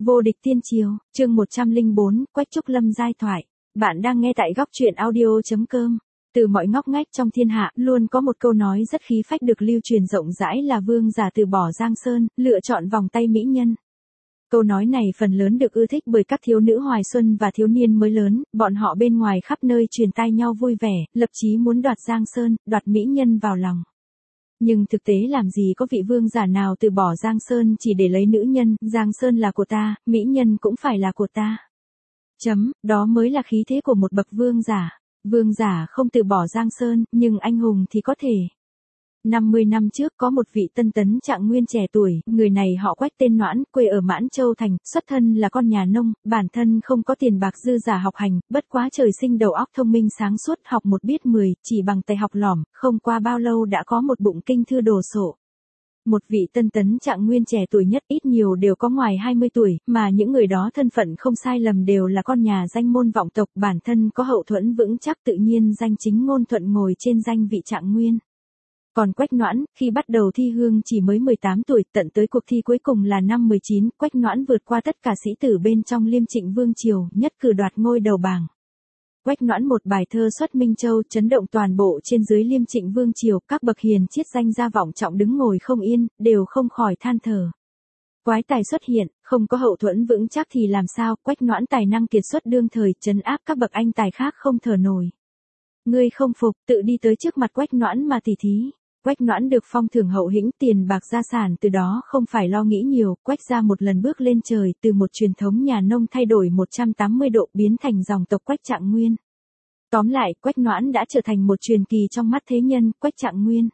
Vô địch tiên triều, chương 104, Quách Trúc Lâm giai thoại. Bạn đang nghe tại góc truyện audio.com. Từ mọi ngóc ngách trong thiên hạ, luôn có một câu nói rất khí phách được lưu truyền rộng rãi là vương giả từ bỏ Giang Sơn, lựa chọn vòng tay mỹ nhân. Câu nói này phần lớn được ưa thích bởi các thiếu nữ hoài xuân và thiếu niên mới lớn, bọn họ bên ngoài khắp nơi truyền tai nhau vui vẻ, lập chí muốn đoạt Giang Sơn, đoạt mỹ nhân vào lòng. Nhưng thực tế làm gì có vị vương giả nào từ bỏ Giang Sơn chỉ để lấy nữ nhân, Giang Sơn là của ta, mỹ nhân cũng phải là của ta. Đó mới là khí thế của một bậc vương giả. Vương giả không từ bỏ Giang Sơn, nhưng anh hùng thì có thể. 50 năm trước có một vị tân tấn trạng nguyên trẻ tuổi, người này họ Quách tên Noãn, quê ở Mãn Châu Thành, xuất thân là con nhà nông, bản thân không có tiền bạc dư giả học hành, bất quá trời sinh đầu óc thông minh sáng suốt, học một biết 10, chỉ bằng tay học lỏm, không qua bao lâu đã có một bụng kinh thư đồ sộ. Một vị tân tấn trạng nguyên trẻ tuổi nhất ít nhiều đều có ngoài 20 tuổi, mà những người đó thân phận không sai lầm đều là con nhà danh môn vọng tộc, bản thân có hậu thuẫn vững chắc tự nhiên danh chính ngôn thuận ngồi trên danh vị trạng nguyên. Còn Quách Noãn, khi bắt đầu thi hương chỉ mới 18 tuổi, tận tới cuộc thi cuối cùng là năm 19, Quách Noãn vượt qua tất cả sĩ tử bên trong Liêm Trịnh Vương Triều, nhất cử đoạt ngôi đầu bảng. Quách Noãn một bài thơ xuất Minh Châu chấn động toàn bộ trên dưới Liêm Trịnh Vương Triều, các bậc hiền triết danh gia vọng trọng đứng ngồi không yên, đều không khỏi than thở. Quái tài xuất hiện, không có hậu thuẫn vững chắc thì làm sao, Quách Noãn tài năng kiệt xuất đương thời, trấn áp các bậc anh tài khác không thở nổi. Ngươi không phục, tự đi tới trước mặt Quách Noãn mà tỉ thí. Quách Noãn được phong thưởng hậu hĩnh, tiền bạc gia sản, từ đó không phải lo nghĩ nhiều, Quách gia một lần bước lên trời, từ một truyền thống nhà nông thay đổi 180 độ, biến thành dòng tộc Quách Trạng Nguyên. Tóm lại, Quách Noãn đã trở thành một truyền kỳ trong mắt thế nhân, Quách Trạng Nguyên.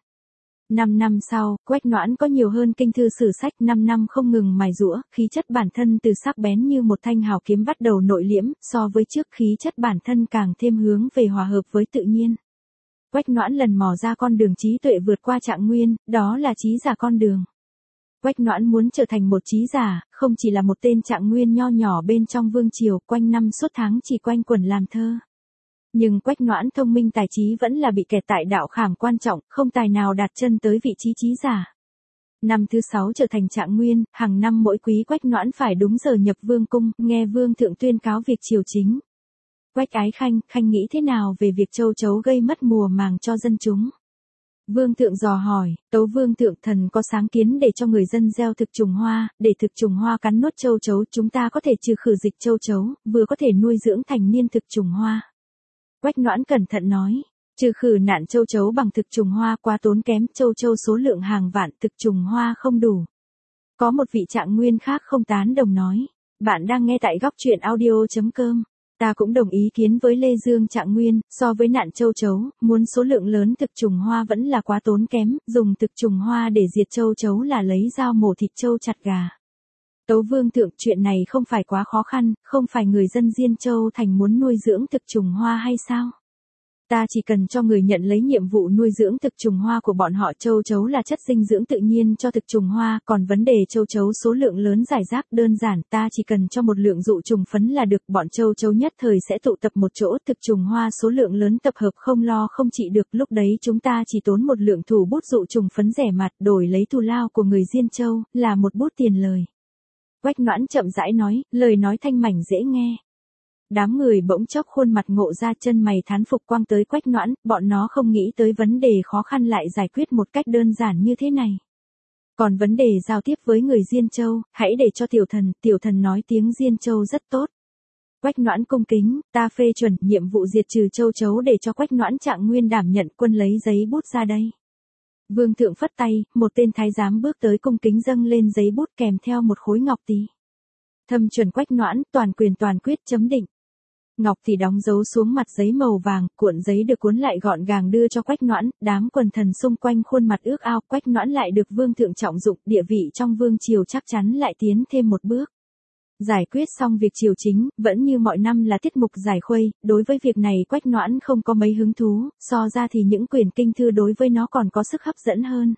5 năm sau, Quách Noãn có nhiều hơn kinh thư sử sách, 5 năm không ngừng mài giũa, khí chất bản thân từ sắc bén như một thanh hào kiếm bắt đầu nội liễm, so với trước khí chất bản thân càng thêm hướng về hòa hợp với tự nhiên. Quách Noãn lần mò ra con đường trí tuệ vượt qua Trạng Nguyên, đó là trí giả con đường. Quách Noãn muốn trở thành một trí giả, không chỉ là một tên Trạng Nguyên nho nhỏ bên trong vương triều, quanh năm suốt tháng chỉ quanh quẩn làm thơ. Nhưng Quách Noãn thông minh tài trí vẫn là bị kẹt tại đạo khảm quan trọng, không tài nào đạt chân tới vị trí trí giả. Năm thứ 6 trở thành Trạng Nguyên, hàng năm mỗi quý Quách Noãn phải đúng giờ nhập vương cung, nghe vương thượng tuyên cáo việc triều chính. Quách Ái Khanh nghĩ thế nào về việc châu chấu gây mất mùa màng cho dân chúng? Vương thượng dò hỏi, tấu vương thượng thần có sáng kiến để cho người dân gieo thực trùng hoa, để thực trùng hoa cắn nuốt châu chấu, chúng ta có thể trừ khử dịch châu chấu, vừa có thể nuôi dưỡng thành niên thực trùng hoa. Quách Noãn cẩn thận nói, trừ khử nạn châu chấu bằng thực trùng hoa quá tốn kém, châu chấu số lượng hàng vạn, thực trùng hoa không đủ. Có một vị Trạng Nguyên khác không tán đồng nói, bạn đang nghe tại góc truyện audio.com. Ta cũng đồng ý kiến với Lê Dương Trạng Nguyên, so với nạn châu chấu, muốn số lượng lớn thực trùng hoa vẫn là quá tốn kém, dùng thực trùng hoa để diệt châu chấu là lấy dao mổ thịt châu chặt gà. Tấu vương thượng, chuyện này không phải quá khó khăn, không phải người dân Diên Châu thành muốn nuôi dưỡng thực trùng hoa hay sao? Ta chỉ cần cho người nhận lấy nhiệm vụ nuôi dưỡng thực trùng hoa của bọn họ, châu chấu là chất dinh dưỡng tự nhiên cho thực trùng hoa, còn vấn đề châu chấu số lượng lớn rải rác đơn giản, ta chỉ cần cho một lượng dụ trùng phấn là được, bọn châu chấu nhất thời sẽ tụ tập một chỗ, thực trùng hoa số lượng lớn tập hợp không lo không trị được, lúc đấy chúng ta chỉ tốn một lượng thủ bút dụ trùng phấn rẻ mạt, đổi lấy thù lao của người Diên Châu, là một bút tiền lời. Quách Noãn chậm rãi nói, lời nói thanh mảnh dễ nghe. Đám người bỗng chốc khuôn mặt ngộ ra, chân mày thán phục quang tới Quách Noãn, bọn nó không nghĩ tới vấn đề khó khăn lại giải quyết một cách đơn giản như thế này. Còn vấn đề giao tiếp với người Diên Châu, hãy để cho tiểu thần nói tiếng Diên Châu rất tốt. Quách Noãn cung kính, ta phê chuẩn, nhiệm vụ diệt trừ châu chấu để cho Quách Noãn Trạng Nguyên đảm nhận, quân lấy giấy bút ra đây. Vương thượng phất tay, một tên thái giám bước tới cung kính dâng lên giấy bút kèm theo một khối ngọc tỷ. Thâm chuẩn Quách Noãn, toàn quyền toàn quyết, chấm định. Ngọc tỷ đóng dấu xuống mặt giấy màu vàng, cuộn giấy được cuốn lại gọn gàng đưa cho Quách Noãn, đám quần thần xung quanh khuôn mặt ước ao, Quách Noãn lại được vương thượng trọng dụng, địa vị trong vương triều chắc chắn lại tiến thêm một bước. Giải quyết xong việc triều chính, vẫn như mọi năm là tiết mục giải khuây, đối với việc này Quách Noãn không có mấy hứng thú, so ra thì những quyển kinh thư đối với nó còn có sức hấp dẫn hơn.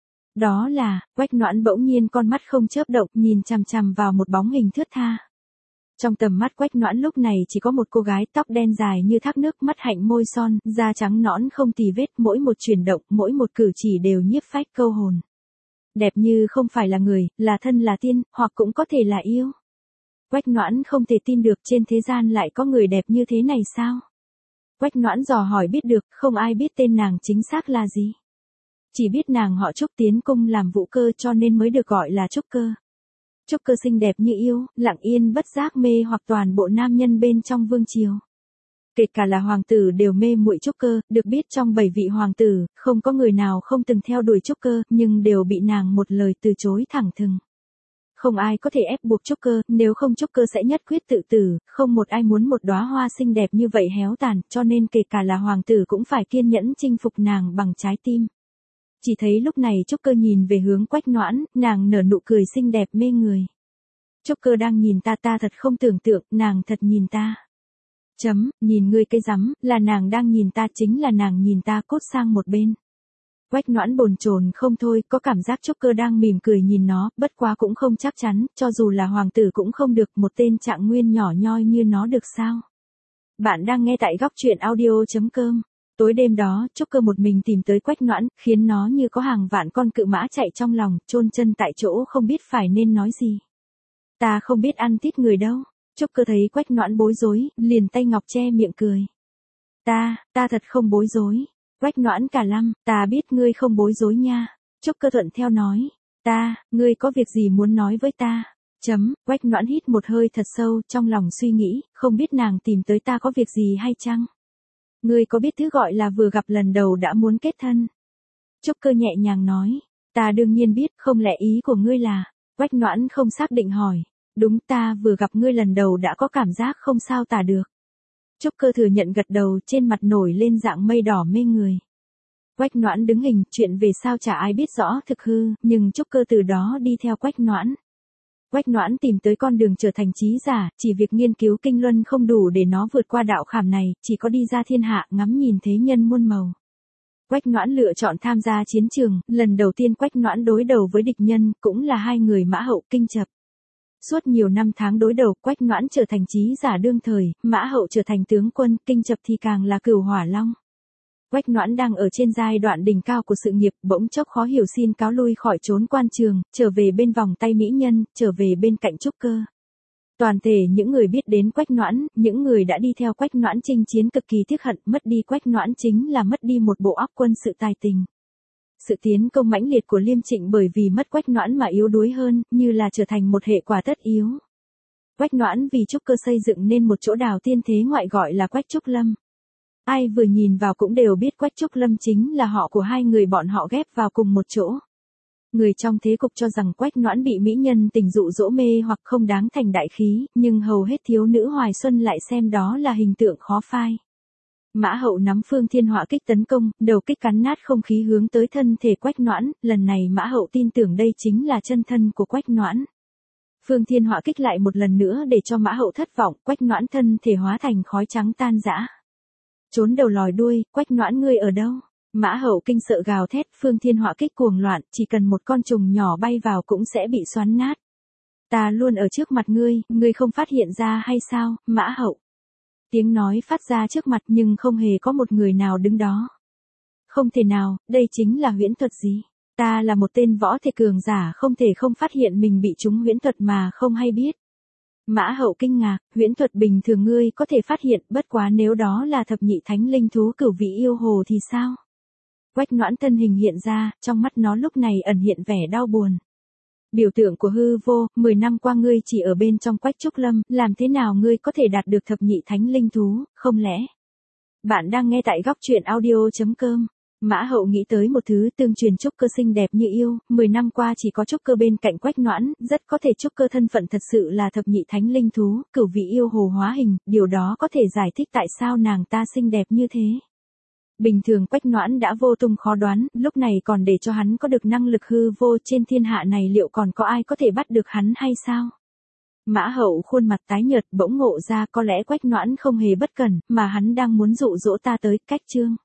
Đó là, Quách Noãn bỗng nhiên con mắt không chớp động, nhìn chằm chằm vào một bóng hình thướt tha. Trong tầm mắt Quách Noãn lúc này chỉ có một cô gái tóc đen dài như thác nước, mắt hạnh môi son, da trắng nõn không tì vết, mỗi một chuyển động, mỗi một cử chỉ đều nhiếp phách câu hồn. Đẹp như không phải là người, là thân là tiên, hoặc cũng có thể là yêu. Quách Noãn không thể tin được trên thế gian lại có người đẹp như thế này sao? Quách Noãn dò hỏi biết được, không ai biết tên nàng chính xác là gì. Chỉ biết nàng họ Trúc tiến cung làm vũ cơ cho nên mới được gọi là Trúc cơ. Trúc cơ xinh đẹp như yêu, lặng yên bất giác mê hoặc toàn bộ nam nhân bên trong vương triều. Kể cả là hoàng tử đều mê muội Trúc cơ, được biết trong 7 vị hoàng tử, không có người nào không từng theo đuổi Trúc cơ, nhưng đều bị nàng một lời từ chối thẳng thừng. Không ai có thể ép buộc Trúc cơ, nếu không Trúc cơ sẽ nhất quyết tự tử, không một ai muốn một đóa hoa xinh đẹp như vậy héo tàn, cho nên kể cả là hoàng tử cũng phải kiên nhẫn chinh phục nàng bằng trái tim. Chỉ thấy lúc này Trúc cơ nhìn về hướng Quách Noãn, nàng nở nụ cười xinh đẹp mê người. Trúc cơ đang nhìn ta thật không tưởng tượng, nàng thật nhìn ta. Nhìn ngươi cái rắm, là nàng đang nhìn ta chính là nàng nhìn ta cốt sang một bên. Quách Noãn bồn chồn không thôi, có cảm giác Trúc cơ đang mỉm cười nhìn nó, bất quá cũng không chắc chắn, cho dù là hoàng tử cũng không được, một tên trạng nguyên nhỏ nhoi như nó được sao. Bạn đang nghe tại góc truyện audio.com. Tối đêm đó, Trúc cơ một mình tìm tới Quách Noãn, khiến nó như có hàng vạn con cự mã chạy trong lòng, chôn chân tại chỗ không biết phải nên nói gì. Ta không biết ăn thịt người đâu. Trúc cơ thấy Quách Noãn bối rối, liền tay ngọc che miệng cười. Ta thật không bối rối. Quách Noãn cả lăm, ta biết ngươi không bối rối nha. Trúc cơ thuận theo nói. Ngươi có việc gì muốn nói với ta? Quách Noãn hít một hơi thật sâu, trong lòng suy nghĩ, không biết nàng tìm tới ta có việc gì hay chăng? Ngươi có biết thứ gọi là vừa gặp lần đầu đã muốn kết thân? Trúc cơ nhẹ nhàng nói. Ta đương nhiên biết, không lẽ ý của ngươi là... Quách Noãn không xác định hỏi. Đúng, ta vừa gặp ngươi lần đầu đã có cảm giác không sao tả được. Trúc cơ thừa nhận gật đầu, trên mặt nổi lên dạng mây đỏ mê người. Quách Noãn đứng hình, chuyện về sao chả ai biết rõ thực hư, nhưng Trúc cơ từ đó đi theo Quách Noãn. Quách Noãn tìm tới con đường trở thành trí giả, chỉ việc nghiên cứu kinh luân không đủ để nó vượt qua đạo khảm này, chỉ có đi ra thiên hạ ngắm nhìn thế nhân muôn màu. Quách Noãn lựa chọn tham gia chiến trường, lần đầu tiên Quách Noãn đối đầu với địch nhân, cũng là hai người Mã Hậu Kinh Chập. Suốt nhiều năm tháng đối đầu, Quách Noãn trở thành trí giả đương thời, Mã Hậu trở thành tướng quân, Kinh Chập thì càng là Cửu Hỏa Long. Quách Noãn đang ở trên giai đoạn đỉnh cao của sự nghiệp, bỗng chốc khó hiểu xin cáo lui khỏi trốn quan trường, trở về bên vòng tay mỹ nhân, trở về bên cạnh Trúc cơ. Toàn thể những người biết đến Quách Noãn, những người đã đi theo Quách Noãn chinh chiến cực kỳ tiếc hận, mất đi Quách Noãn chính là mất đi một bộ óc quân sự tài tình. Sự tiến công mãnh liệt của Liêm Trịnh bởi vì mất Quách Noãn mà yếu đuối hơn, như là trở thành một hệ quả tất yếu. Quách Noãn vì Trúc cơ xây dựng nên một chỗ đào tiên thế ngoại gọi là Quách Trúc Lâm. Ai vừa nhìn vào cũng đều biết Quách Trúc Lâm chính là họ của hai người bọn họ ghép vào cùng một chỗ. Người trong thế cục cho rằng Quách Noãn bị mỹ nhân tình dụ dỗ mê hoặc không đáng thành đại khí, nhưng hầu hết thiếu nữ hoài xuân lại xem đó là hình tượng khó phai. Mã Hậu nắm Phương Thiên Họa kích tấn công, đầu kích cắn nát không khí hướng tới thân thể Quách Noãn, lần này Mã Hậu tin tưởng đây chính là chân thân của Quách Noãn. Phương Thiên Họa kích lại một lần nữa để cho Mã Hậu thất vọng, Quách Noãn thân thể hóa thành khói trắng tan rã. Trốn đầu lòi đuôi, Quách Noãn ngươi ở đâu? Mã Hậu kinh sợ gào thét, Phương Thiên Họa kích cuồng loạn, chỉ cần một con trùng nhỏ bay vào cũng sẽ bị xoắn nát. Ta luôn ở trước mặt ngươi không phát hiện ra hay sao, Mã Hậu? Tiếng nói phát ra trước mặt nhưng không hề có một người nào đứng đó. Không thể nào, đây chính là huyễn thuật gì? Ta là một tên võ thể cường giả không thể không phát hiện mình bị trúng huyễn thuật mà không hay biết. Mã Hậu kinh ngạc, huyễn thuật bình thường ngươi có thể phát hiện, bất quá nếu đó là thập nhị thánh linh thú cửu vị yêu hồ thì sao? Quách Noãn thân hình hiện ra, trong mắt nó lúc này ẩn hiện vẻ đau buồn. Biểu tượng của hư vô, 10 năm qua ngươi chỉ ở bên trong Quách Trúc Lâm, làm thế nào ngươi có thể đạt được thập nhị thánh linh thú, không lẽ? Bạn đang nghe tại góc truyện audio.com. Mã Hậu nghĩ tới một thứ tương truyền Trúc cơ xinh đẹp như yêu, 10 năm qua chỉ có Trúc cơ bên cạnh Quách Noãn, rất có thể Trúc cơ thân phận thật sự là thập nhị thánh linh thú, cửu vị yêu hồ hóa hình, điều đó có thể giải thích tại sao nàng ta xinh đẹp như thế. Bình thường Quách Noãn đã vô tung khó đoán, lúc này còn để cho hắn có được năng lực hư vô trên thiên hạ này liệu còn có ai có thể bắt được hắn hay sao? Mã Hậu khuôn mặt tái nhợt bỗng ngộ ra có lẽ Quách Noãn không hề bất cẩn, mà hắn đang muốn dụ dỗ ta tới, cách chương.